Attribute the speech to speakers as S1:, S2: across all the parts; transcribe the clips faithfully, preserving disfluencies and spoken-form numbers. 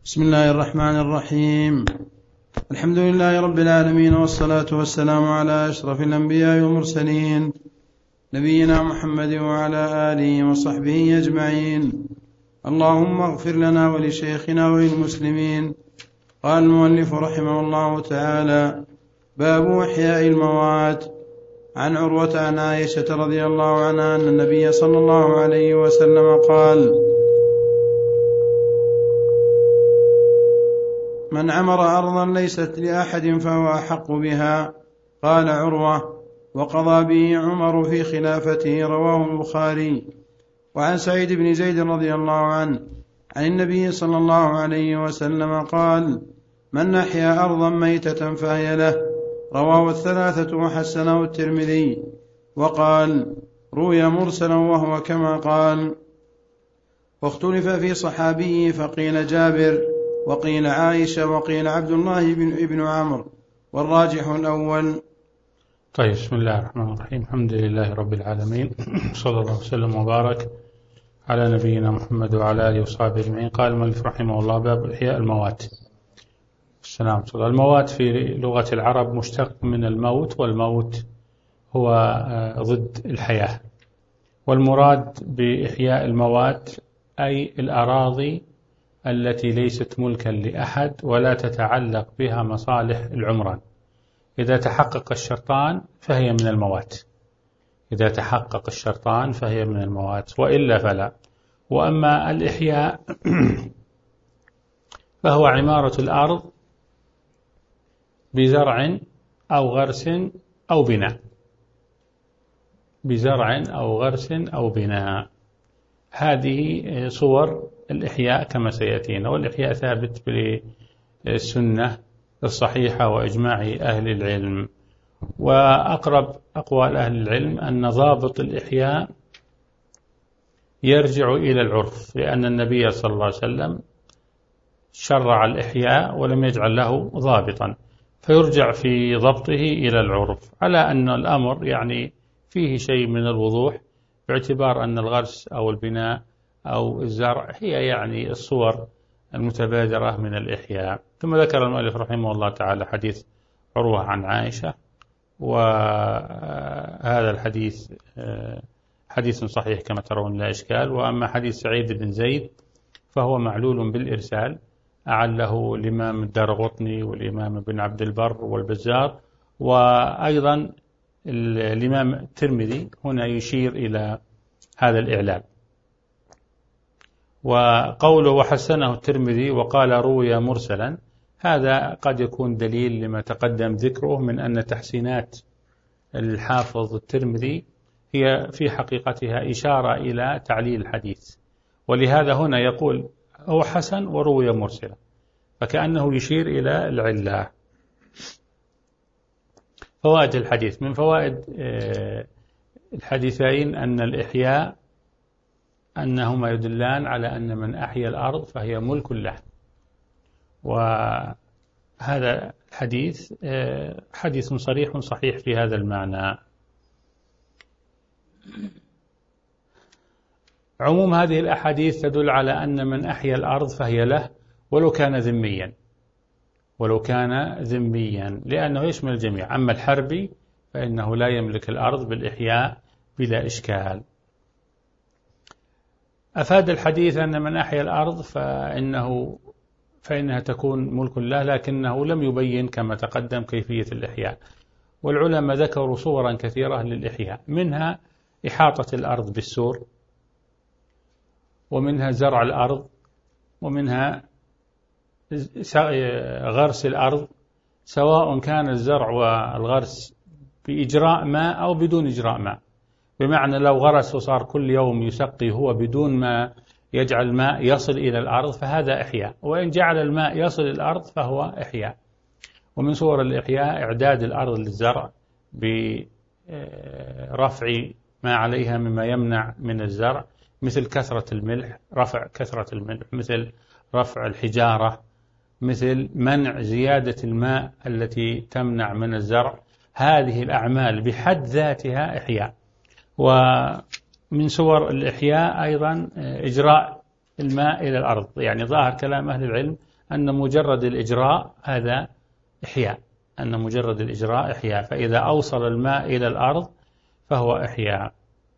S1: بسم الله الرحمن الرحيم. الحمد لله رب العالمين، والصلاة والسلام على أشرف الأنبياء والمرسلين، نبينا محمد وعلى آله وصحبه أجمعين. اللهم اغفر لنا ولشيخنا وللمسلمين. قال المؤلف رحمه الله تعالى: باب إحياء الموات. عن عروة عن عائشة رضي الله عنها أن النبي صلى الله عليه وسلم قال: من عمر أرضا ليست لأحد فهو أحق بها. قال عروة: وقضى به عمر في خلافته. رواه البخاري. وعن سعيد بن زيد رضي الله عنه عن النبي صلى الله عليه وسلم قال: من أحيا أرضا ميتة فهي له. رواه الثلاثة وحسنه الترمذي. وقال: روي مرسلا وهو كما قال. واختلف في صحابيه، فقيل جابر، وقيل عائشة، وقيل عبد الله بن ابن عمرو، والراجح الأول.
S2: طيب، بسم الله الرحمن الرحيم. الحمد لله رب العالمين، صلى الله وسلم وبارك على نبينا محمد وعلى آله وصحبه أجمعين. قال المؤلف رحمه الله: باب إحياء الموات. السلام. الموات في لغة العرب مشتق من الموت، والموت هو ضد الحياة. والمراد بإحياء الموات أي الأراضي التي ليست ملكا لأحد ولا تتعلق بها مصالح العمران. إذا تحقق الشرطان فهي من الموات، إذا تحقق الشرطان فهي من الموات، وإلا فلا. وأما الإحياء فهو عمارة الأرض بزرع أو غرس أو بناء، بزرع أو غرس أو بناء. هذه صور الإحياء كما سيأتينا. والإحياء ثابت بالسنة الصحيحة وإجماع أهل العلم. وأقرب أقوال أهل العلم أن ضابط الإحياء يرجع إلى العرف، لأن النبي صلى الله عليه وسلم شرع الإحياء ولم يجعل له ضابطا، فيرجع في ضبطه إلى العرف، على أن الأمر يعني فيه شيء من الوضوح، باعتبار أن الغرس أو البناء أو الزرع هي يعني الصور المتبادرة من الإحياء. ثم ذكر المؤلف رحمه الله تعالى حديث عروة عن عائشة، وهذا الحديث حديث صحيح كما ترون لا إشكال. وأما حديث سعيد بن زيد فهو معلول بالإرسال، أعله الإمام الدارقطني والإمام ابن عبد البر والبزار، وأيضا الإمام الترمذي هنا يشير إلى هذا الإعلال. وقوله وحسنه الترمذي وقال روي مرسلا، هذا قد يكون دليل لما تقدم ذكره من أن تحسينات الحافظ الترمذي هي في حقيقتها إشارة إلى تعليل الحديث، ولهذا هنا يقول هو حسن وروي مرسلا، فكأنه يشير إلى العلة. فوائد الحديث: من فوائد الحديثين أن الإحياء أنهما يدلان على أن من أحيا الأرض فهي ملك له، وهذا الحديث حديث صريح صحيح في هذا المعنى. عموم هذه الأحاديث تدل على أن من أحيا الأرض فهي له ولو كان ذميا، ولو كان ذميا، لأنه يشمل الجميع. أما الحربي فإنه لا يملك الأرض بالإحياء بلا إشكال. أفاد الحديث أن من أحيا الأرض فإنه فإنها تكون ملك له، لكنه لم يبين كما تقدم كيفية الإحياء. والعلماء ذكروا صورا كثيرة للإحياء، منها إحاطة الأرض بالسور، ومنها زرع الأرض، ومنها غرس الأرض، سواء كان الزرع والغرس بإجراء ماء أو بدون إجراء ماء. بمعنى لو غرس وصار كل يوم يسقي هو بدون ما يجعل الماء يصل إلى الأرض فهذا إحياء، وإن جعل الماء يصل إلى الأرض فهو إحياء. ومن صور الإحياء إعداد الأرض للزرع برفع ما عليها مما يمنع من الزرع، مثل كثرة الملح، رفع كثرة الملح، مثل رفع الحجارة، مثل منع زيادة الماء التي تمنع من الزرع. هذه الأعمال بحد ذاتها إحياء. ومن صور الإحياء أيضا إجراء الماء إلى الأرض، يعني ظاهر كلام أهل العلم أن مجرد الإجراء هذا إحياء، أن مجرد الإجراء إحياء، فإذا أوصل الماء إلى الأرض فهو إحياء.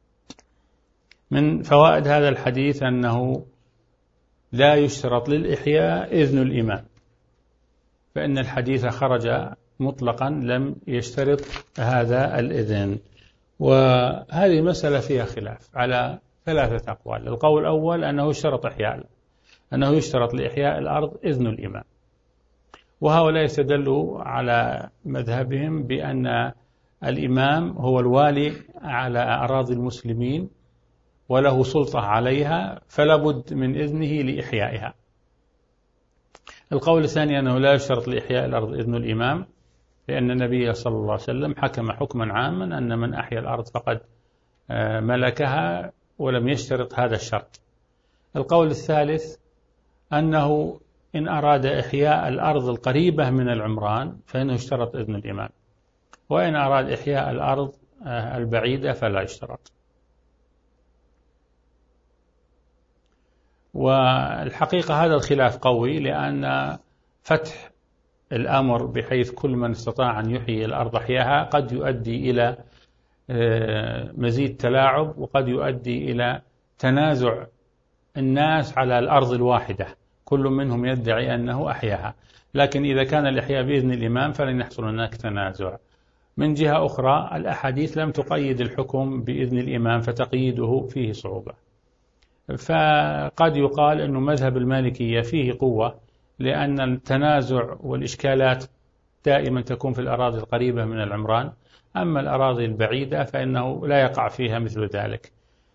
S2: من فوائد هذا الحديث أنه لا يشترط للإحياء إذن الإمام، فإن الحديث خرج مطلقا لم يشترط هذا الإذن. وهذه مسألة فيها خلاف على ثلاثة أقوال. القول الأول أنه يشترط إحياء أنه يشترط لإحياء الأرض إذن الإمام، وهؤلاء يستدلوا على مذهبهم بأن الإمام هو الوالي على أراضي المسلمين وله سلطة عليها، فلا بد من إذنه لإحيائها. القول الثاني أنه لا يشترط لإحياء الأرض إذن الإمام، لأن النبي صلى الله عليه وسلم حكم حكما عاما أن من أحيا الأرض فقد ملكها ولم يشترط هذا الشرط. القول الثالث أنه إن أراد إحياء الأرض القريبة من العمران فإنه يشترط إذن الإمام، وإن أراد إحياء الأرض البعيدة فلا يشترط. والحقيقة هذا الخلاف قوي، لأن فتح الأمر بحيث كل من استطاع أن يحيي الأرض أحياها قد يؤدي إلى مزيد تلاعب، وقد يؤدي إلى تنازع الناس على الأرض الواحدة، كل منهم يدعي أنه أحياها. لكن إذا كان الإحياء بإذن الإمام فلن يحصل هناك تنازع. من جهة أخرى الأحاديث لم تقيد الحكم بإذن الإمام، فتقييده فيه صعوبة. فقد يقال أن مذهب المالكية فيه قوة، لأن التنازع والإشكالات دائما تكون في الأراضي القريبة من العمران، أما الأراضي البعيدة فإنه لا يقع فيها مثل ذلك.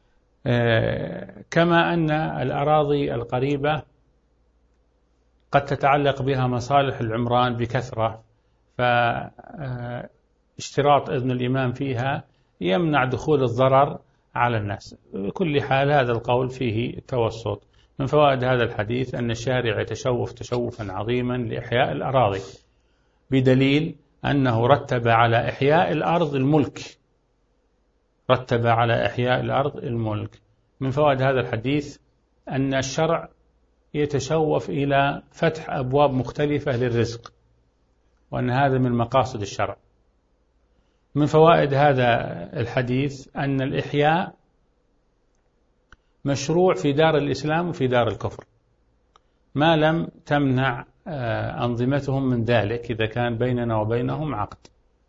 S2: كما أن الأراضي القريبة قد تتعلق بها مصالح العمران بكثرة، فاشتراط إذن الإمام فيها يمنع دخول الضرر على الناس. بكل حال هذا القول فيه توسط. من فوائد هذا الحديث أن الشارع يتشوف تشوفا عظيما لإحياء الأراضي، بدليل أنه رتب على إحياء الأرض الملك، رتب على إحياء الأرض الملك. من فوائد هذا الحديث أن الشرع يتشوف إلى فتح أبواب مختلفة للرزق، وأن هذا من مقاصد الشرع. من فوائد هذا الحديث أن الإحياء مشروع في دار الإسلام وفي دار الكفر، ما لم تمنع أنظمتهم من ذلك، إذا كان بيننا وبينهم عقد.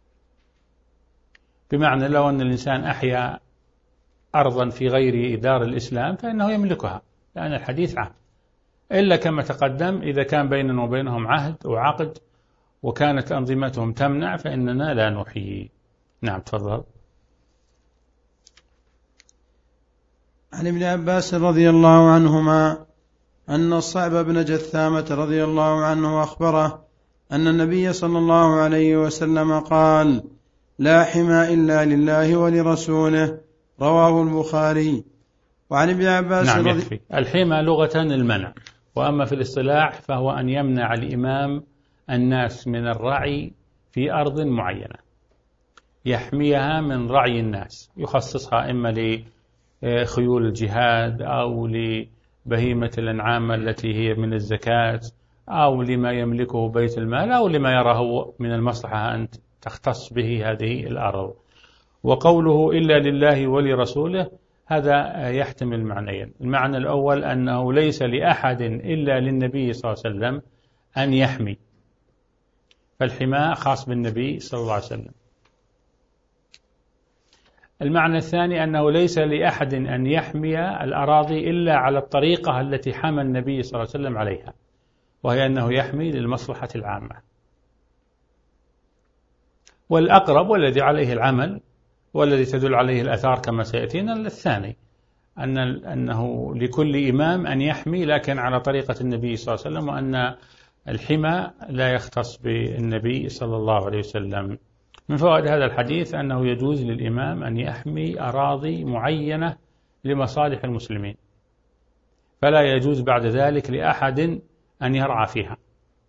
S2: بمعنى لو أن الإنسان أحيا أرضا في غير دار الإسلام فإنه يملكها، لأن الحديث عام، إلا كما تقدم إذا كان بيننا وبينهم عهد وعقد وكانت أنظمتهم تمنع فإننا لا نحيي. نعم تفضل.
S1: عن ابن عباس رضي الله عنهما أن الصعب بن جثامة رضي الله عنه أخبره أن النبي صلى الله عليه وسلم قال: لا حمى إلا لله ولرسوله، رواه البخاري. وعن ابن عباس
S2: نعم
S1: رضي...
S2: يكفي. الحمى لغة المنع، وأما في الاصطلاح فهو أن يمنع الإمام الناس من الرعي في أرض معينة، يحميها من رعي الناس، يخصصها إما لخيول الجهاد أو لبهيمة الأنعام التي هي من الزكاة أو لما يملكه بيت المال أو لما يراه من المصلحة أن تختص به هذه الأرض. وقوله إلا لله ولرسوله هذا يحتمل معنيين. المعنى الأول أنه ليس لأحد إلا للنبي صلى الله عليه وسلم أن يحمي، فالحماء خاص بالنبي صلى الله عليه وسلم. المعنى الثاني أنه ليس لأحد أن يحمي الأراضي إلا على الطريقة التي حمى النبي صلى الله عليه وسلم عليها، وهي أنه يحمي للمصلحة العامة. والأقرب والذي عليه العمل والذي تدل عليه الأثار كما سيأتينا الثاني، أن أنه لكل إمام أن يحمي لكن على طريقة النبي صلى الله عليه وسلم، وأن الحمى لا يختص بالنبي صلى الله عليه وسلم. من فوائد هذا الحديث أنه يجوز للإمام أن يحمي أراضي معينة لمصالح المسلمين، فلا يجوز بعد ذلك لأحد أن يرعى فيها.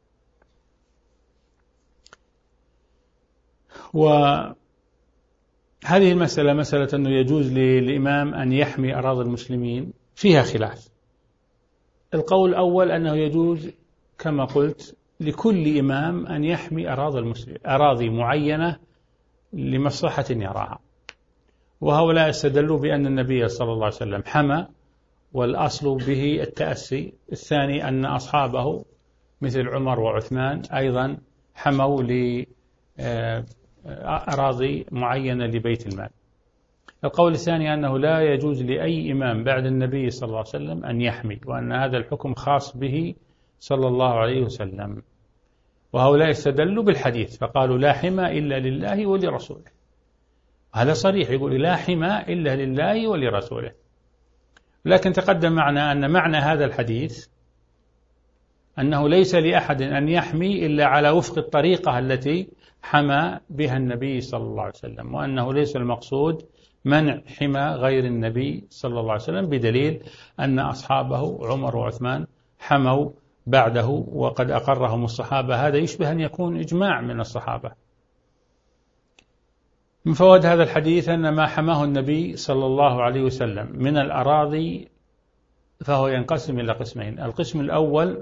S2: وهذه المسألة مسألة أنه يجوز للإمام أن يحمي أراضي المسلمين فيها خلاف. القول الأول أنه يجوز كما قلت لكل إمام أن يحمي أراضي المسلمين، أراضي معينة لمصلحة يراها. وهؤلاء استدلوا بأن النبي صلى الله عليه وسلم حمى، والأصل به التأسي. الثاني أن أصحابه مثل عمر وعثمان أيضا حموا لأراضي معينة لبيت المال. القول الثاني أنه لا يجوز لأي إمام بعد النبي صلى الله عليه وسلم أن يحمي، وأن هذا الحكم خاص به صلى الله عليه وسلم. وهؤلاء استدلوا بالحديث فقالوا لا حمى إلا لله ولرسوله. هذا صريح، يقول لا حمى إلا لله ولرسوله. لكن تقدم معنا أن معنى هذا الحديث أنه ليس لأحد أن يحمي إلا على وفق الطريقة التي حمى بها النبي صلى الله عليه وسلم، وأنه ليس المقصود منع حمى غير النبي صلى الله عليه وسلم، بدليل أن أصحابه عمر وعثمان حموا بعده وقد أقرهم الصحابة. هذا يشبه أن يكون إجماع من الصحابة. من فوائد هذا الحديث أن ما حماه النبي صلى الله عليه وسلم من الأراضي فهو ينقسم إلى قسمين. القسم الأول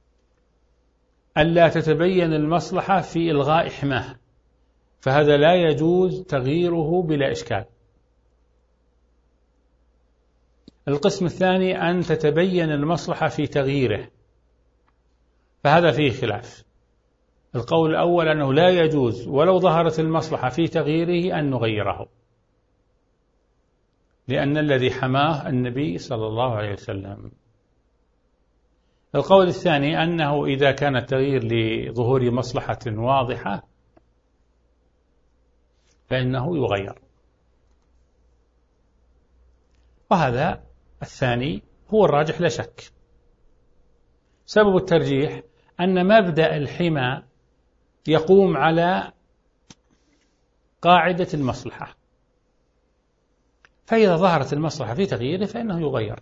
S2: ألا تتبين المصلحة في إلغاء حماه، فهذا لا يجوز تغييره بلا إشكال. القسم الثاني أن تتبين المصلحة في تغييره، فهذا فيه خلاف. القول الأول أنه لا يجوز ولو ظهرت المصلحة في تغييره أن نغيره، لأن الذي حماه النبي صلى الله عليه وسلم. القول الثاني أنه إذا كان التغيير لظهور مصلحة واضحة فإنه يغير، وهذا الثاني هو الراجح لا شك. سبب الترجيح أن مبدأ الحمى يقوم على قاعدة المصلحة، فإذا ظهرت المصلحة في تغييره فإنه يغير.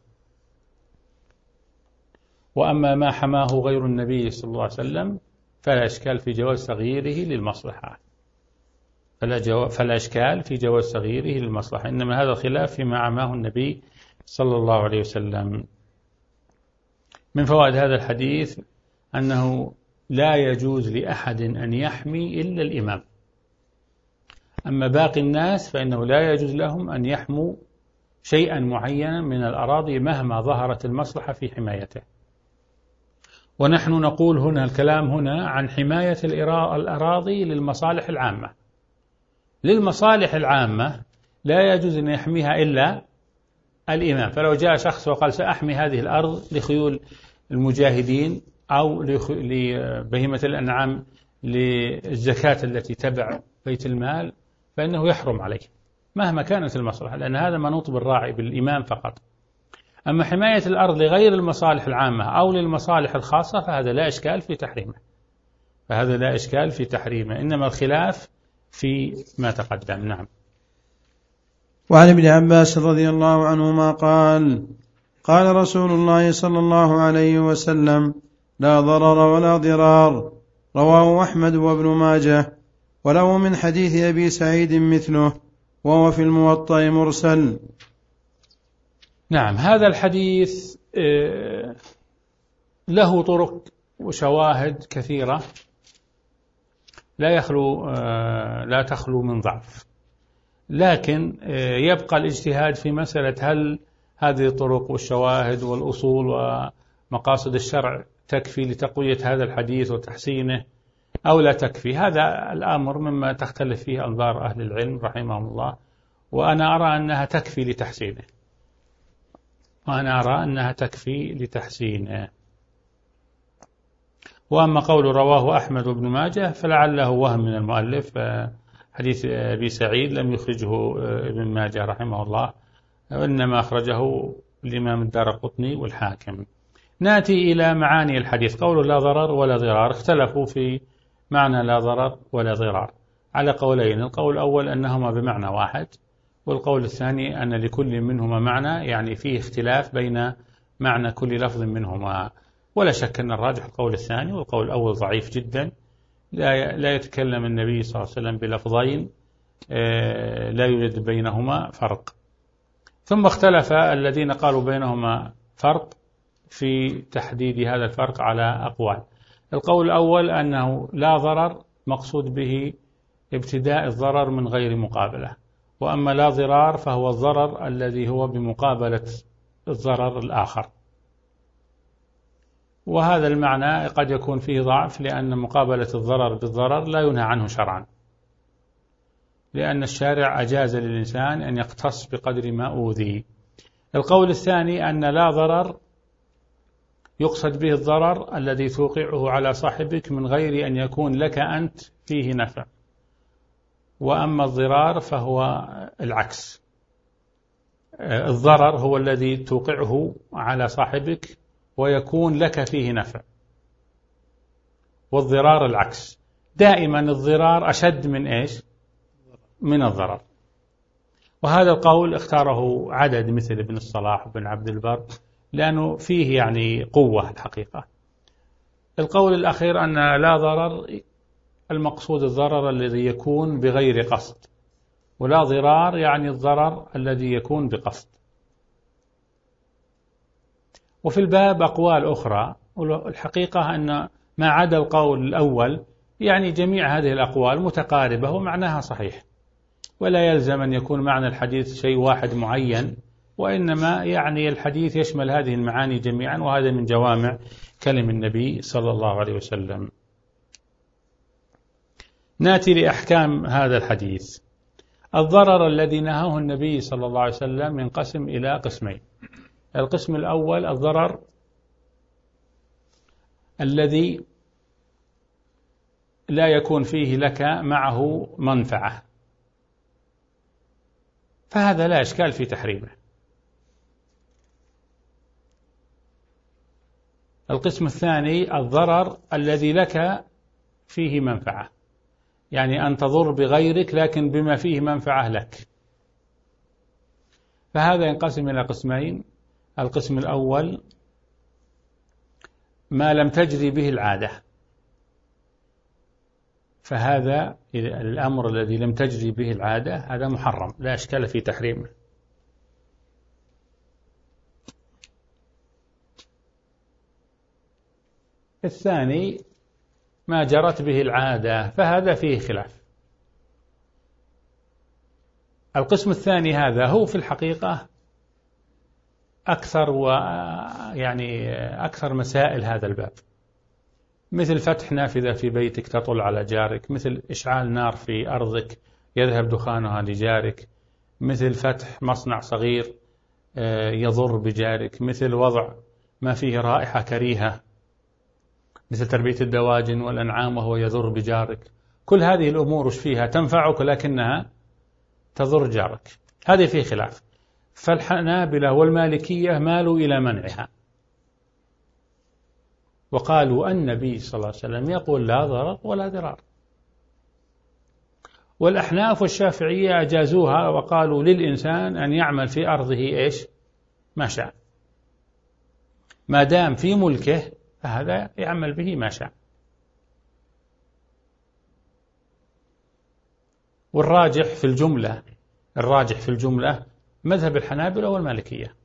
S2: وأما ما حماه غير النبي صلى الله عليه وسلم فلا إشكال في جواز تغييره للمصلحة، فلا, جو... فلا إشكال في جواز تغييره للمصلحة، إنما هذا الخلاف فيما حماه النبي صلى الله عليه وسلم. من فوائد هذا الحديث أنه لا يجوز لأحد أن يحمي إلا الإمام، أما باقي الناس فإنه لا يجوز لهم أن يحموا شيئا معينا من الأراضي مهما ظهرت المصلحة في حمايته. ونحن نقول هنا الكلام هنا عن حماية الأراضي للمصالح العامة. للمصالح العامة لا يجوز أن يحميها إلا الإمام. فلو جاء شخص وقال سأحمي هذه الأرض لخيول المجاهدين أو لبهيمة الأنعام للزكاة التي تبع بيت المال فإنه يحرم عليه مهما كانت المصلحة، لأن هذا منوط بالراعي بالإمام فقط. أما حماية الأرض لغير المصالح العامة أو للمصالح الخاصة فهذا لا إشكال في تحريمه، فهذا لا إشكال في تحريمه، إنما الخلاف في ما تقدم. نعم.
S1: وعن ابن عباس رضي الله عنهما قال قال رسول الله صلى الله عليه وسلم لا ضرر ولا ضرار، رواه أحمد وابن ماجه، وله من حديث أبي سعيد مثله، وهو في الموطأ مرسل.
S2: نعم. هذا الحديث له طرق وشواهد كثيرة لا يخلو لا تخلو من ضعف، لكن يبقى الاجتهاد في مسألة هل هذه الطرق والشواهد والأصول ومقاصد الشرع تكفي لتقوية هذا الحديث وتحسينه أو لا تكفي. هذا الأمر مما تختلف فيه أنظار أهل العلم رحمهم الله، وأنا أرى أنها تكفي لتحسينه وأنا أرى أنها تكفي لتحسينه. وأما قول رواه أحمد وابن ماجه فلعله وهم من المؤلف، حديث أبي سعيد لم يخرجه ابن ماجه رحمه الله، وإنما أخرجه الإمام الدارقطني والحاكم. نأتي إلى معاني الحديث. قول لا ضرر ولا ضرار، اختلفوا في معنى لا ضرر ولا ضرار على قولين. القول الأول أنهما بمعنى واحد، والقول الثاني أن لكل منهما معنى، يعني فيه اختلاف بين معنى كل لفظ منهما. ولا شك أن الراجح القول الثاني، والقول الأول ضعيف جدا، لا يتكلم النبي صلى الله عليه وسلم بلفظين لا يوجد بينهما فرق. ثم اختلف الذين قالوا بينهما فرق في تحديد هذا الفرق على أقوال. القول الأول أنه لا ضرر مقصود به ابتداء الضرر من غير مقابلة، وأما لا ضرار فهو الضرر الذي هو بمقابلة الضرر الآخر، وهذا المعنى قد يكون فيه ضعف، لأن مقابلة الضرر بالضرر لا ينهى عنه شرعا، لأن الشارع أجاز للإنسان أن يقتص بقدر ما أوذي. القول الثاني أن لا ضرر يقصد به الضرر الذي توقعه على صاحبك من غير أن يكون لك أنت فيه نفع، وأما الضرار فهو العكس، الضرر هو الذي توقعه على صاحبك ويكون لك فيه نفع، والضرار العكس. دائما الضرار أشد من إيش؟ من الضرر. وهذا القول اختاره عدد مثل ابن الصلاح وابن عبد البر، لأنه فيه يعني قوة الحقيقة. القول الأخير أن لا ضرر المقصود الضرر الذي يكون بغير قصد، ولا ضرار يعني الضرر الذي يكون بقصد. وفي الباب أقوال أخرى، والحقيقة أن ما عدا القول الأول يعني جميع هذه الأقوال متقاربة ومعناها صحيح، ولا يلزم أن يكون معنى الحديث شيء واحد معين، وإنما يعني الحديث يشمل هذه المعاني جميعا، وهذا من جوامع كلم النبي صلى الله عليه وسلم. نأتي لأحكام هذا الحديث. الضرر الذي نهاه النبي صلى الله عليه وسلم ينقسم إلى قسمين. القسم الأول الضرر الذي لا يكون فيه لك معه منفعة، فهذا لا إشكال في تحريمه. القسم الثاني الضرر الذي لك فيه منفعة، يعني أن تضر بغيرك لكن بما فيه منفعة لك، فهذا ينقسم إلى قسمين. القسم الأول ما لم تجري به العادة، فهذا الأمر الذي لم تجري به العادة هذا محرم لا إشكال في تحريمه. الثاني ما جرت به العادة، فهذا فيه خلاف. القسم الثاني هذا هو في الحقيقة أكثر ويعني أكثر مسائل هذا الباب، مثل فتح نافذة في بيتك تطل على جارك، مثل إشعال نار في أرضك يذهب دخانها لجارك، مثل فتح مصنع صغير يضر بجارك، مثل وضع ما فيه رائحة كريهة، مثل تربية الدواجن والأنعام وهو يضر بجارك. كل هذه الأمور فيها تنفعك لكنها تضر جارك، هذه فيه خلاف. فالحنابلة والمالكية مالوا إلى منعها، وقالوا النبي صلى الله عليه وسلم يقول لا ضرر ولا ضرار. والأحناف والشافعية أجازوها وقالوا للإنسان أن يعمل في أرضه إيش ما شاء، ما دام في ملكه فهذا يعمل به ما شاء. والراجح في الجملة الراجح في الجملة مذهب الحنابلة والمالكية.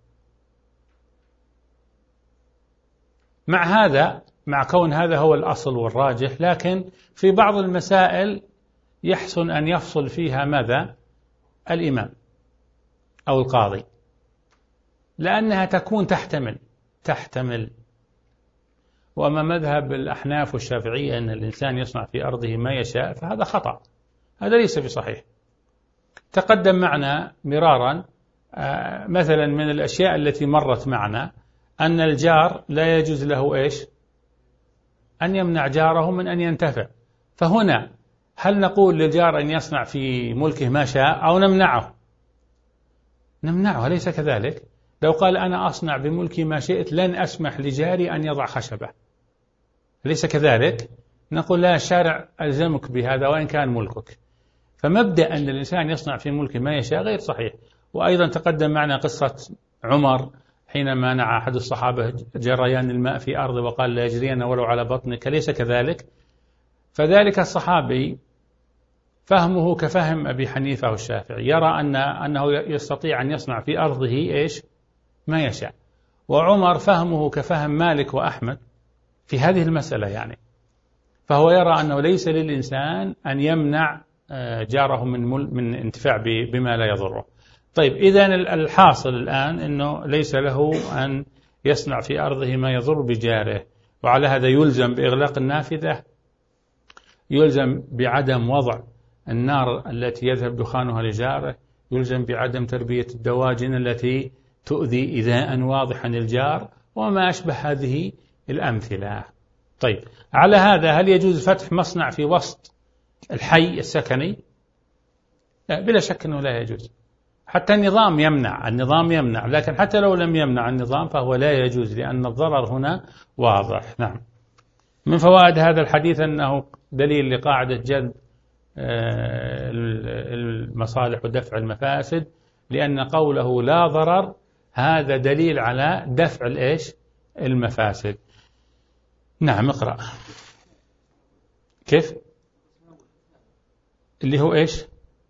S2: مع هذا مع كون هذا هو الأصل والراجح، لكن في بعض المسائل يحسن أن يفصل فيها ماذا الإمام أو القاضي، لأنها تكون تحتمل تحتمل وأما مذهب الأحناف والشافعية أن الإنسان يصنع في أرضه ما يشاء فهذا خطأ، هذا ليس بصحيح. تقدم معنا مرارا مثلا من الأشياء التي مرت معنا أن الجار لا يجوز له إيش أن يمنع جاره من أن ينتفع. فهنا هل نقول للجار أن يصنع في ملكه ما شاء أو نمنعه؟ نمنعه، أليس كذلك؟ لو قال أنا أصنع بملكي ما شئت لن أسمح لجاري أن يضع خشبة، أليس كذلك؟ نقول لا، الشارع ألزمك بهذا وإن كان ملكك. فمبدأ أن الإنسان يصنع في ملكه ما يشاء غير صحيح. وأيضا تقدم معنا قصة عمر حينما منع أحد الصحابة جريان الماء في أرضه وقال لا يجرين ولو على بطنك، ليس كذلك؟ فذلك الصحابي فهمه كفهم أبي حنيفة والشافعي، يرى أن أنه يستطيع أن يصنع في أرضه إيش ما يشاء. وعمر فهمه كفهم مالك وأحمد في هذه المسألة، يعني فهو يرى أنه ليس للإنسان أن يمنع جاره من من انتفاع بما لا يضره. طيب إذن الحاصل الآن أنه ليس له أن يصنع في أرضه ما يضر بجاره، وعلى هذا يلزم بإغلاق النافذة، يلزم بعدم وضع النار التي يذهب دخانها لجاره، يلزم بعدم تربية الدواجن التي تؤذي إيذاء واضحا الجار، وما أشبه هذه الأمثلة. طيب على هذا هل يجوز فتح مصنع في وسط الحي السكني؟ لا، بلا شك أنه لا يجوز. حتى النظام يمنع، النظام يمنع، لكن حتى لو لم يمنع النظام فهو لا يجوز، لأن الضرر هنا واضح. نعم. من فوائد هذا الحديث أنه دليل لقاعدة جلب المصالح ودفع المفاسد، لأن قوله لا ضرر هذا دليل على دفع الإيش؟ المفاسد. نعم اقرأ. كيف؟ اللي هو إيش؟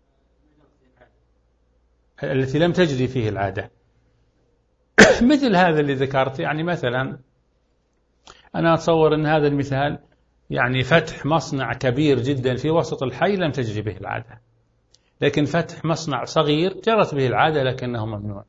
S2: التي لم تجري فيه العادة. مثل هذا اللي ذكرت، يعني مثلا أنا أتصور أن هذا المثال يعني فتح مصنع كبير جدا في وسط الحي لم تجري به العادة، لكن فتح مصنع صغير جرت به العادة لكنه ممنوع.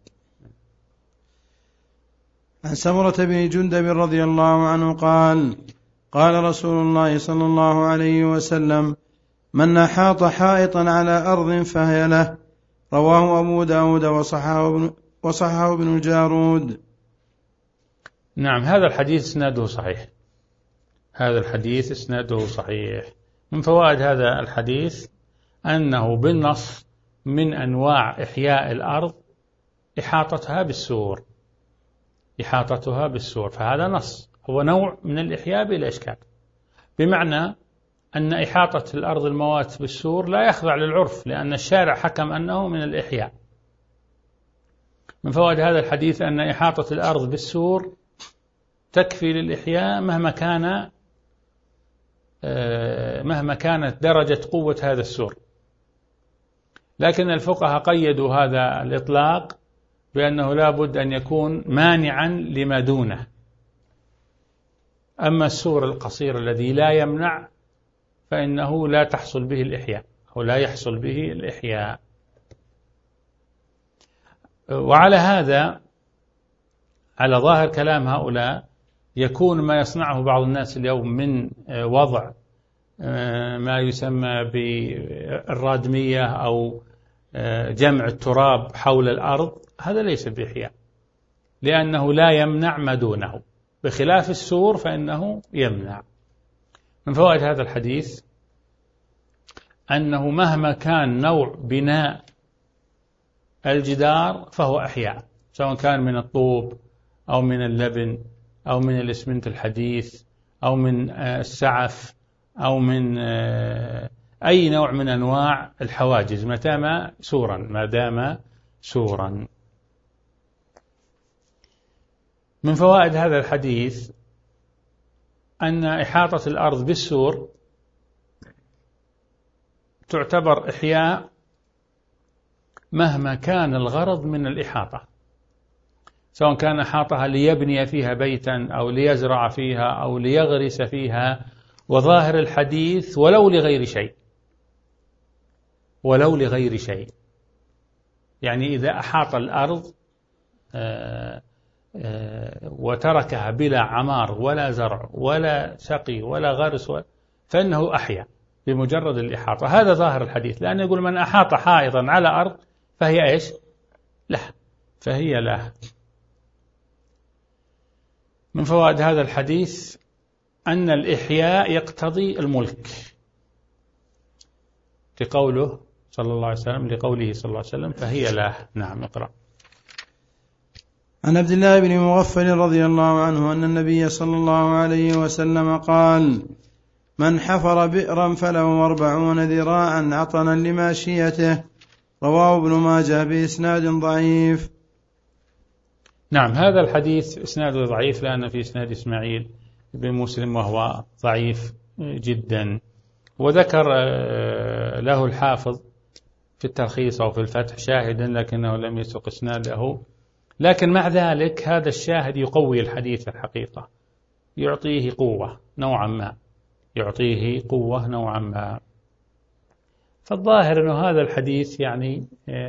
S1: عن سمرة بن جندب رضي الله عنه قال قال رسول الله صلى الله عليه وسلم: من أحاط حائطا على أرض فهي له. رواه أبو داود وصححه ابن الجارود.
S2: نعم، هذا الحديث اسناده صحيح، هذا الحديث اسناده صحيح. من فوائد هذا الحديث أنه بالنص من أنواع إحياء الأرض إحاطتها بالسور، إحاطتها بالسور، فهذا نص، هو نوع من الإحياء بلا إشكال، بمعنى أن إحاطة الأرض الموات بالسور لا يخضع للعرف، لأن الشارع حكم أنه من الإحياء. من فوائد هذا الحديث أن إحاطة الأرض بالسور تكفي للإحياء مهما كان مهما كانت درجة قوة هذا السور، لكن الفقهاء قيدوا هذا الإطلاق بأنه لا بد أن يكون مانعا لما دونه. أما السور القصير الذي لا يمنع فإنه لا تحصل به الإحياء أو لا يحصل به الإحياء. وعلى هذا، على ظاهر كلام هؤلاء، يكون ما يصنعه بعض الناس اليوم من وضع ما يسمى بالرادمية أو جمع التراب حول الأرض، هذا ليس بإحياء، لأنه لا يمنع ما دونه، بخلاف السور فإنه يمنع. من فوائد هذا الحديث أنه مهما كان نوع بناء الجدار فهو أحياء، سواء كان من الطوب أو من اللبن أو من الإسمنت الحديث أو من السعف أو من أي نوع من أنواع الحواجز، ما دام سورا ما دام سورا. من فوائد هذا الحديث أن إحاطة الأرض بالسور تعتبر إحياء مهما كان الغرض من الإحاطة، سواء كان أحاطها ليبني فيها بيتا أو ليزرع فيها أو ليغرس فيها، وظاهر الحديث ولو لغير شيء، ولو لغير شيء، يعني إذا أحاط الأرض آآ آآ وتركها بلا عمار ولا زرع ولا سقي ولا غرس فإنه أحيا بمجرد الإحاطة. هذا ظاهر الحديث، لأنه يقول من أحاط حائطا على أرض فهي إيش؟ له، فهي له. من فوائد هذا الحديث أن الإحياء يقتضي الملك، لقوله صلى الله عليه وسلم لقوله صلى الله عليه وسلم فهي له. نعم اقرأ.
S1: عن عبد الله بن مغفل رضي الله عنه أن النبي صلى الله عليه وسلم قال: من حفر بئرا فله أربعون ذراعا عطنا لماشيته. رواه ابن ماجه بإسناد ضعيف.
S2: نعم، هذا الحديث إسناده ضعيف، لأن في إسناد إسماعيل بن مسلم وهو ضعيف جدا، وذكر له الحافظ في التلخيص أو في الفتح شاهدا لكنه لم يسق إسناده، لكن مع ذلك هذا الشاهد يقوي الحديث الحقيقة، يعطيه قوة نوعا ما، يعطيه قوة نوعا ما. فالظاهر أن هذا الحديث يعني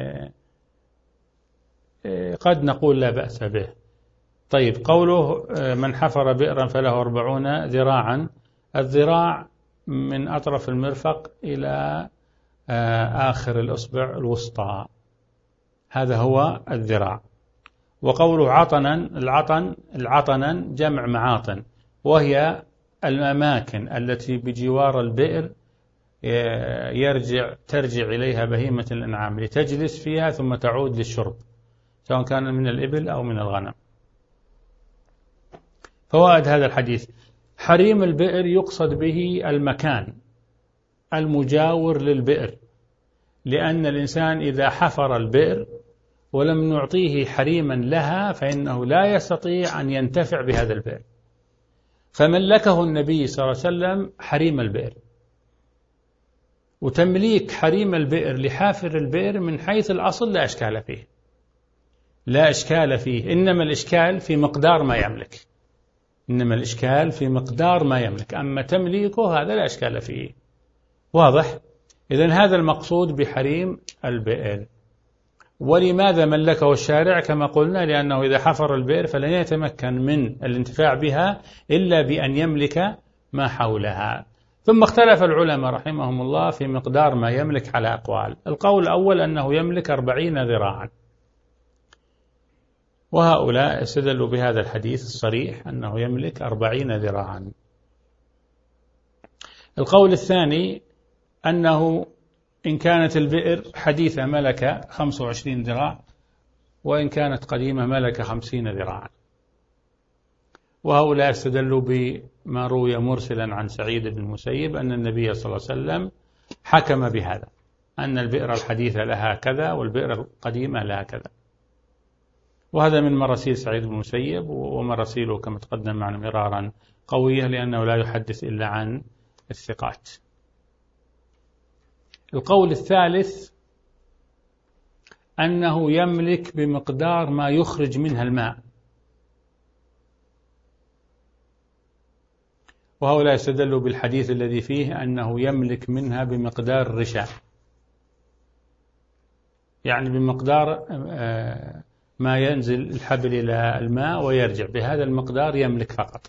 S2: قد نقول لا بأس به. طيب، قوله من حفر بئرا فله أربعون ذراعا، الذراع من أطرف المرفق إلى آخر الأصبع الوسطى، هذا هو الذراع. وقوله عطنا، العطن العطنا جمع معاطن، وهي الأماكن التي بجوار البئر يرجع ترجع إليها بهيمة الأنعام لتجلس فيها ثم تعود للشرب، سواء كان من الإبل أو من الغنم. فوائد هذا الحديث: حريم البئر يقصد به المكان المجاور للبئر، لأن الإنسان إذا حفر البئر ولم نعطيه حريما لها فإنه لا يستطيع أن ينتفع بهذا البئر، فملكه النبي صلى الله عليه وسلم حريم البئر. وتمليك حريم البئر لحافر البئر من حيث الأصل لا إشكال فيه، لا إشكال فيه، إنما الإشكال في مقدار ما يملك، إنما الإشكال في مقدار ما يملك، أما تمليكه هذا لا إشكال فيه. واضح؟ إذن هذا المقصود بحريم البئر. ولماذا ملكه الشارع؟ كما قلنا لأنه إذا حفر البئر فلن يتمكن من الانتفاع بها إلا بأن يملك ما حولها. ثم اختلف العلماء رحمهم الله في مقدار ما يملك على أقوال. القول الأول أنه يملك أربعين ذراعا، وهؤلاء استدلوا بهذا الحديث الصريح أنه يملك أربعين ذراعا. القول الثاني أنه إن كانت البئر حديثة ملك خمسة وعشرين ذراع، وإن كانت قديمة ملك خمسين ذراعا. وهؤلاء استدلوا بما روي مرسلا عن سعيد بن المسيب أن النبي صلى الله عليه وسلم حكم بهذا، أن البئر الحديثة لها كذا والبئر القديمة لها كذا. وهذا من مراسيل سعيد بن المسيب، ومراسيله كما تقدم معنا مرارا قوية لأنه لا يحدث إلا عن الثقات. القول الثالث أنه يملك بمقدار ما يخرج منها الماء، وهؤلاء يستدلوا بالحديث الذي فيه أنه يملك منها بمقدار رشاء، يعني بمقدار ما ينزل الحبل إلى الماء ويرجع، بهذا المقدار يملك فقط.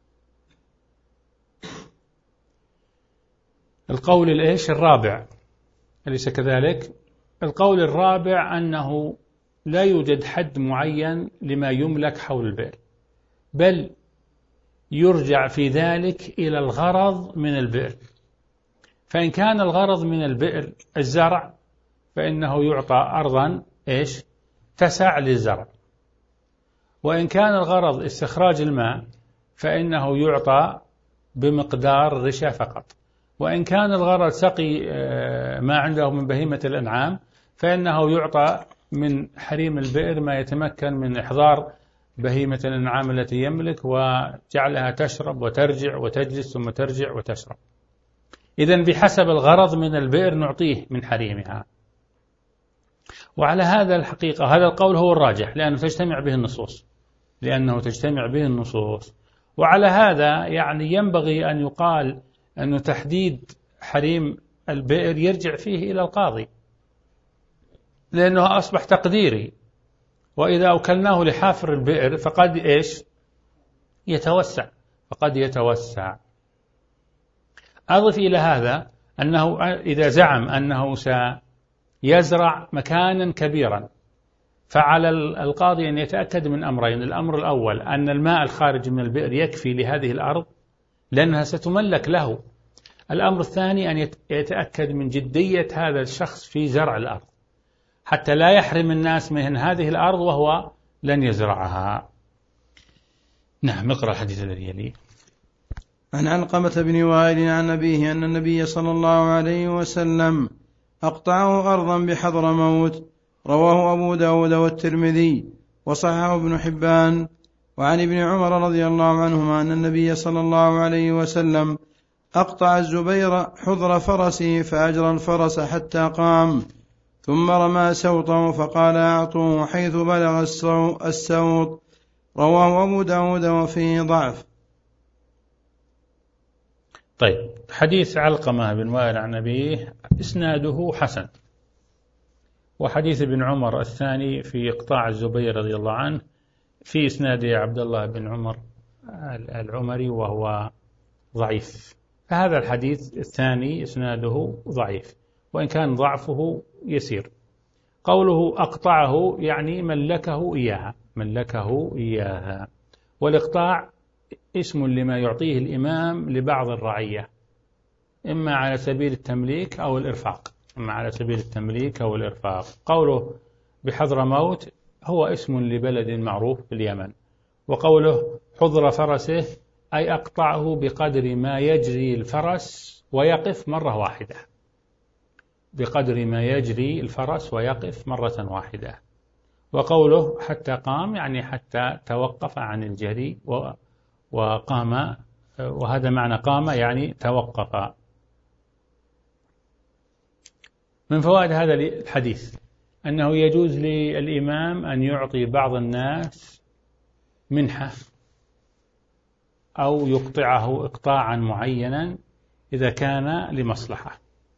S2: القول الإيش الرابع أليس كذلك؟ القول الرابع أنه لا يوجد حد معين لما يملك حول البئر، بل يرجع في ذلك إلى الغرض من البئر. فإن كان الغرض من البئر الزرع فإنه يعطى أرضا إيش تسع للزرع، وإن كان الغرض استخراج الماء فإنه يعطى بمقدار رشا فقط، وإن كان الغرض سقي ما عنده من بهيمة الأنعام فإنه يعطى من حريم البئر ما يتمكن من إحضار بهيمة الأنعام التي يملك وجعلها تشرب وترجع وتجلس ثم ترجع وتشرب. إذن بحسب الغرض من البئر نعطيه من حريمها. وعلى هذا الحقيقة هذا القول هو الراجح لأنه تجتمع به النصوص لأنه تجتمع به النصوص وعلى هذا يعني ينبغي أن يقال أن تحديد حريم البئر يرجع فيه إلى القاضي، لأنه أصبح تقديري، وإذا أوكلناه لحافر البئر فقد إيش يتوسع فقد يتوسع. أضف إلى هذا أنه إذا زعم أنه سيزرع مكانا كبيرا فعلى القاضي أن يتأكد من أمرين: الأمر الأول أن الماء الخارج من البئر يكفي لهذه الأرض لأنها ستملك له. الأمر الثاني أن يتأكد من جدية هذا الشخص في زرع الأرض حتى لا يحرم الناس من هذه الأرض وهو لن يزرعها. نعم، اقرأ الحديث الذي يليه.
S1: عن علقمة بن وائل عن أبيه أن النبي صلى الله عليه وسلم أقطعه أرضا بحضرموت، رواه أبو داود والترمذي وصححه ابن حبان. وعن ابن عمر رضي الله عنهما أن النبي صلى الله عليه وسلم أقطع الزبير حضر فرسه فأجرى الفرس حتى قام، ثم رمى سوطه فقال: أعطوه حيث بلغ السوط، رواه أبو داود وفيه ضعف.
S2: طيب، حديث علقمة بن وائل عن أبيه إسناده حسن، وحديث ابن عمر الثاني في إقطاع الزبير رضي الله عنه في إسناده عبد الله بن عمر العمري وهو ضعيف. فهذا الحديث الثاني إسناده ضعيف وإن كان ضعفه يسير. قوله أقطعه يعني ملكه إياها، ملكه إياها. والإقطاع اسم لما يعطيه الإمام لبعض الرعية، إما على سبيل التمليك أو الإرفاق، إما على سبيل التمليك أو الإرفاق. قوله بحضرموت هو اسم لبلد معروف في اليمن. وقوله حضر فرسه أي أقطعه بقدر ما يجري الفرس ويقف مرة واحدة، بقدر ما يجري الفرس ويقف مرة واحدة. وقوله حتى قام يعني حتى توقف عن الجري وقام، وهذا معنى قام يعني توقف. من فوائد هذا الحديث أنه يجوز للإمام أن يعطي بعض الناس منحة أو يقطعه إقطاعا معينا إذا كان لمصلحة.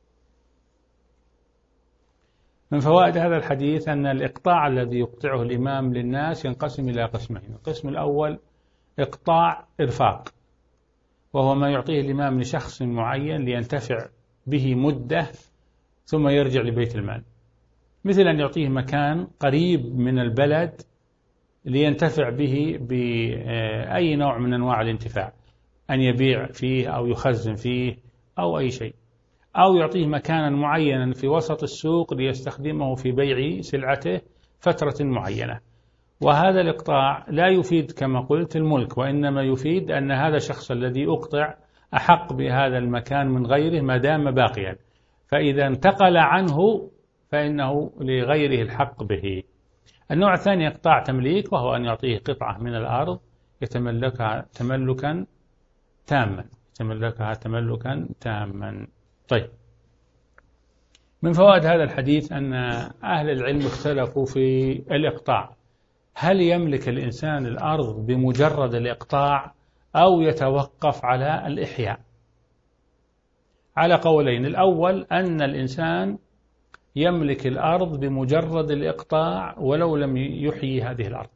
S2: من فوائد هذا الحديث أن الإقطاع الذي يقطعه الإمام للناس ينقسم إلى قسمين. القسم الأول إقطاع إرفاق، وهو ما يعطيه الإمام لشخص معين لينتفع به مدة ثم يرجع لبيت المال، مثل أن يعطيه مكان قريب من البلد لينتفع به بأي نوع من أنواع الانتفاع، أن يبيع فيه أو يخزن فيه أو أي شيء، أو يعطيه مكانا معينا في وسط السوق ليستخدمه في بيع سلعته فترة معينة. وهذا الإقطاع لا يفيد كما قلت الملك، وإنما يفيد أن هذا الشخص الذي أقطع أحق بهذا المكان من غيره ما دام باقيا، فإذا انتقل عنه فإنه لغيره الحق به. النوع الثاني إقطاع تمليك، وهو أن يعطيه قطعة من الأرض يتملكها تملكا تاما، يتملكها تملكا تاما. طيب، من فوائد هذا الحديث أن أهل العلم اختلفوا في الإقطاع، هل يملك الإنسان الأرض بمجرد الإقطاع أو يتوقف على الإحياء؟ على قولين. الأول أن الإنسان يملك الأرض بمجرد الإقطاع ولو لم يحيي هذه الأرض،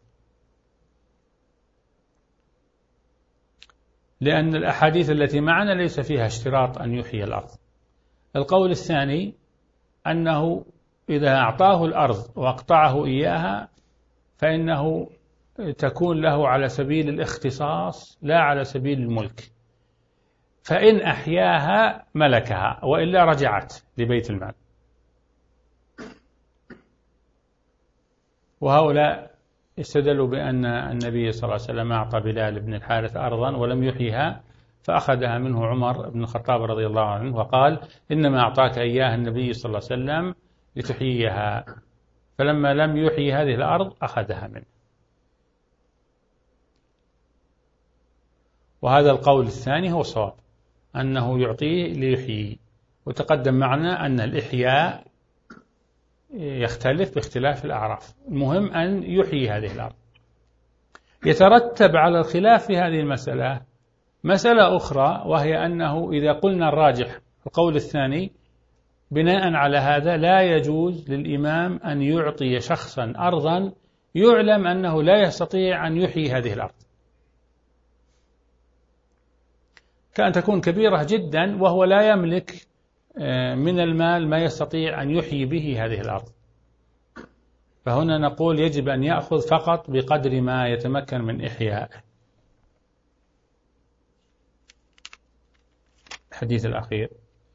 S2: لأن الأحاديث التي معنا ليس فيها اشتراط أن يحيي الأرض. القول الثاني أنه إذا أعطاه الأرض وأقطعه إياها فإنه تكون له على سبيل الاختصاص لا على سبيل الملك، فإن أحياها ملكها وإلا رجعت لبيت المال. وهؤلاء استدلوا بأن النبي صلى الله عليه وسلم أعطى بلال بن الحارث أرضا ولم يحيها، فأخذها منه عمر بن الخطاب رضي الله عنه وقال إنما أعطاك إياها النبي صلى الله عليه وسلم لتحييها، فلما لم يحيي هذه الأرض أخذها منه. وهذا القول الثاني هو الصواب، أنه يعطيه ليحيي. وتقدم معنا أن الإحياء يختلف باختلاف الأعراف، المهم أن يحيي هذه الأرض. يترتب على الخلاف في هذه المسألة مسألة أخرى، وهي أنه إذا قلنا الراجح القول الثاني، بناء على هذا لا يجوز للإمام أن يعطي شخصا أرضا يعلم أنه لا يستطيع أن يحيي هذه الأرض، كأن تكون كبيرة جدا وهو لا يملك من المال ما يستطيع أن يحيي به هذه الأرض، فهنا نقول يجب أن يأخذ فقط بقدر ما يتمكن من إحيائه. الحديث الأخير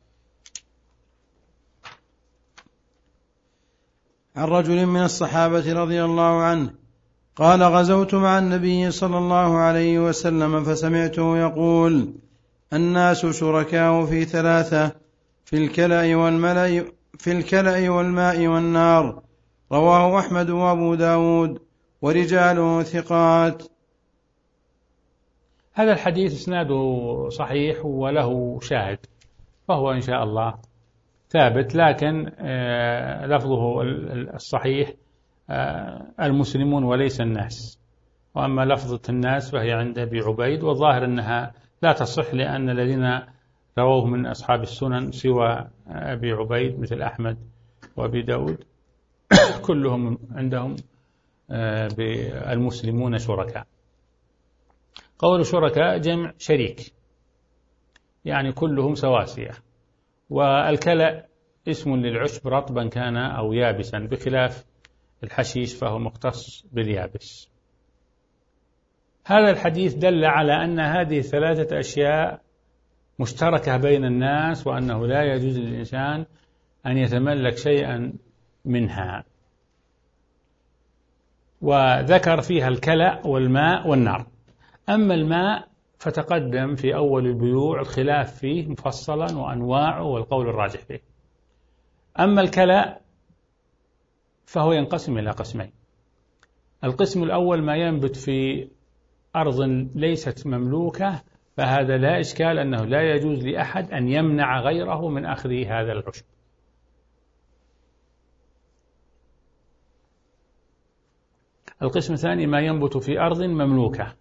S1: عن رجل من الصحابة رضي الله عنه قال غزوت مع النبي صلى الله عليه وسلم فسمعته يقول الناس شركاء في ثلاثة، في الكلأ والملأ في الكلأ والماء والنار. رواه أحمد وأبو داود ورجاله ثقات.
S2: هذا الحديث اسناده صحيح وله شاهد، فهو إن شاء الله ثابت، لكن لفظه الصحيح المسلمون وليس الناس، وأما لفظة الناس فهي عند أبي عبيد، والظاهر أنها لا تصح، لأن الذين رووه من أصحاب السنن سوى أبي عبيد مثل أحمد وأبي داود كلهم عندهم المسلمون شركاء. قول شركاء جمع شريك، يعني كلهم سواسية. والكلأ اسم للعشب رطبا كان أو يابسا، بخلاف الحشيش فهو مختص باليابس. هذا الحديث دل على أن هذه ثلاثة أشياء مشتركة بين الناس، وأنه لا يجوز للإنسان أن يتملك شيئا منها، وذكر فيها الكلأ والماء والنار. أما الماء فتقدم في أول البيوع الخلاف فيه مفصلا وأنواعه والقول الراجح فيه. أما الكلأ فهو ينقسم إلى قسمين. القسم الأول ما ينبت في أرض ليست مملوكة، فهذا لا إشكال أنه لا يجوز لأحد أن يمنع غيره من أخذ هذا العشب. القسم الثاني ما ينبت في أرض مملوكة،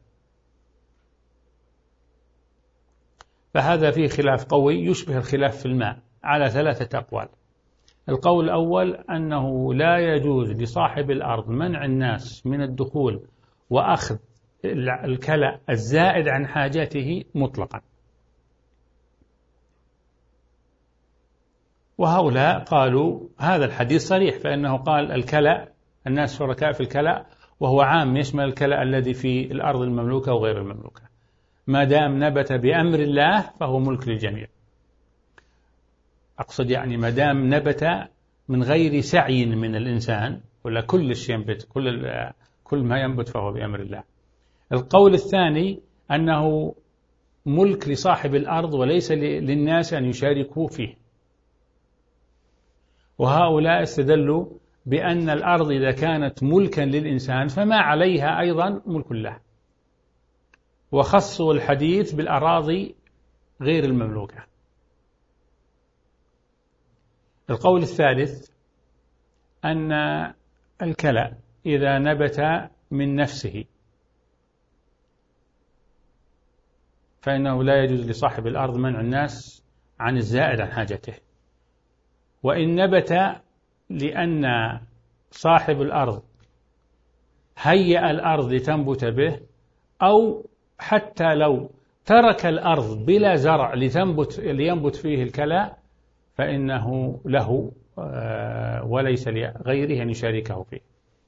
S2: فهذا فيه خلاف قوي يشبه الخلاف في الماء على ثلاثة أقوال. القول الأول أنه لا يجوز لصاحب الأرض منع الناس من الدخول وأخذ الكلأ الزائد عن حاجته مطلقا، وهؤلاء قالوا هذا الحديث صريح، فإنه قال الكلأ الناس شركاء في الكلأ، وهو عام يشمل الكلأ الذي في الأرض المملوكة وغير المملوكة، ما دام نبت بأمر الله فهو ملك للجميع. أقصد يعني ما دام نبت من غير سعي من الإنسان، ولا كل شيء ينبت، كل كل ما ينبت فهو بأمر الله. القول الثاني أنه ملك لصاحب الأرض وليس للناس أن يشاركوا فيه، وهؤلاء استدلوا بأن الأرض إذا كانت ملكا للإنسان فما عليها أيضا ملك الله، وخصوا الحديث بالأراضي غير المملوكة. القول الثالث أن الكلأ إذا نبت من نفسه فإنه لا يجوز لصاحب الأرض منع الناس عن الزائد عن حاجته، وإن نبت لأن صاحب الأرض هيأ الأرض لتنبت به، أو حتى لو ترك الأرض بلا زرع لتنبت لينبت فيه الكلأ فإنه له وليس لغيره أن يشاركه فيه.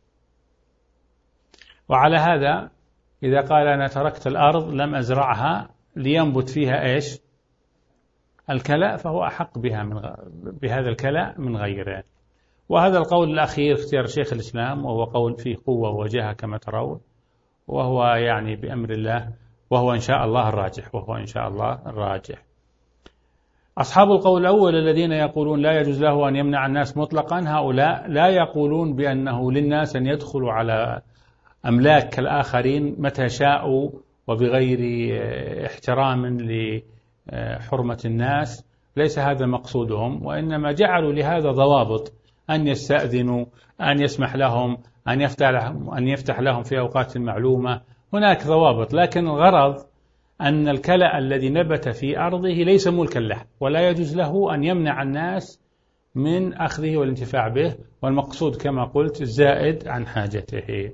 S2: وعلى هذا إذا قال أنا تركت الأرض لم أزرعها لينبت فيها إيش الكلأ، فهو أحق بها من غ... بهذا الكلأ من غيره. وهذا القول الأخير اختيار شيخ الإسلام، وهو قول فيه قوة ووجاهة كما ترون، وهو يعني بأمر الله، وهو إن شاء الله الراجح وهو إن شاء الله الراجح. أصحاب القول الأول الذين يقولون لا يجوز له أن يمنع الناس مطلقا، هؤلاء لا يقولون بأنه للناس أن يدخلوا على أملاك كالآخرين متى شاءوا وبغير احترام لحرمة الناس، ليس هذا مقصودهم، وإنما جعلوا لهذا ضوابط، أن يستأذنوا، أن يسمح لهم، أن يفتح لهم, أن يفتح لهم في أوقات معلومة، هناك ضوابط. لكن الغرض أن الكلأ الذي نبت في أرضه ليس ملكا له، ولا يجوز له أن يمنع الناس من أخذه والانتفاع به، والمقصود كما قلت الزائد عن حاجته.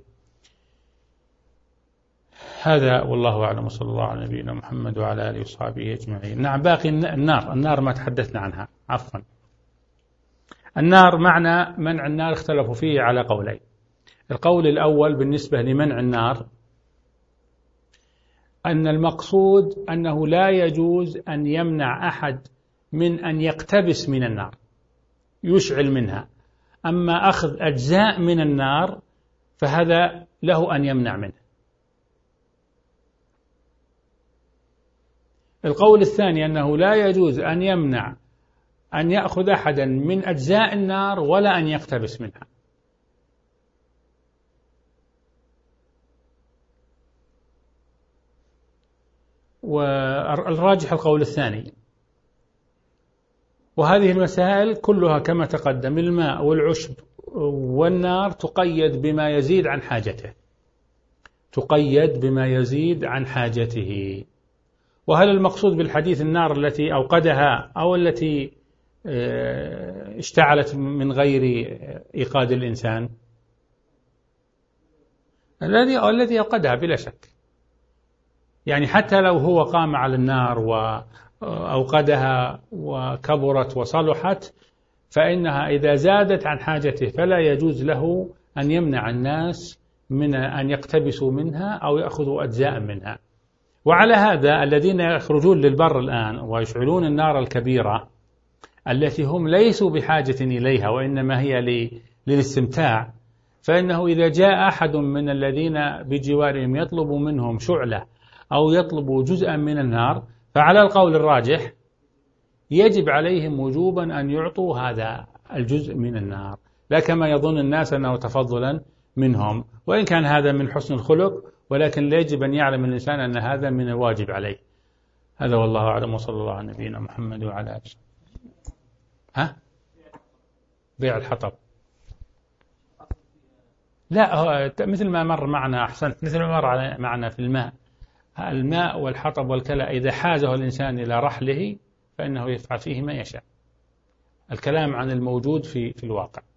S2: هذا والله أعلم، صلى الله على نبينا محمد وعلى آله وصحبه أجمعين. نعم، باقي النار. النار ما تحدثنا عنها، عفوا. النار معنى منع النار اختلفوا فيه على قولين. القول الأول بالنسبة لمنع النار أن المقصود أنه لا يجوز أن يمنع أحد من أن يقتبس من النار يشعل منها، أما أخذ أجزاء من النار فهذا له أن يمنع منه. القول الثاني أنه لا يجوز أن يمنع أن يأخذ أحدا من أجزاء النار ولا أن يقتبس منها. والراجح القول الثاني. وهذه المسائل كلها كما تقدم، الماء والعشب والنار تقيد بما يزيد عن حاجته، تقيد بما يزيد عن حاجته. وهل المقصود بالحديث النار التي أوقدها أو التي اشتعلت من غير إيقاد الإنسان؟ الذي أو الذي أوقدها بلا شك. يعني حتى لو هو قام على النار وأوقدها وكبرت وصلحت، فإنها إذا زادت عن حاجته فلا يجوز له أن يمنع الناس من أن يقتبسوا منها أو يأخذوا أجزاء منها. وعلى هذا الذين يخرجون للبر الآن ويشعلون النار الكبيرة التي هم ليسوا بحاجة إليها وإنما هي للاستمتاع، فإنه إذا جاء أحد من الذين بجوارهم يطلب منهم شعلة أو يطلب جزءا من النار، فعلى القول الراجح يجب عليهم وجوبا أن يعطوا هذا الجزء من النار، لا كما يظن الناس أنه تفضلا منهم، وإن كان هذا من حسن الخلق، ولكن لا يجب أن يعلم الإنسان أن هذا من الواجب عليه. هذا والله أعلم، وصلى الله على نبينا محمد وعلى آله. ها؟ بيع الحطب؟ لا، مثل ما مر معنا، أحسنت، مثل ما مر معنا في الماء. الماء والحطب والكلى إذا حازه الإنسان إلى رحله فإنه يفعل فيه ما يشاء. الكلام عن الموجود في في الواقع.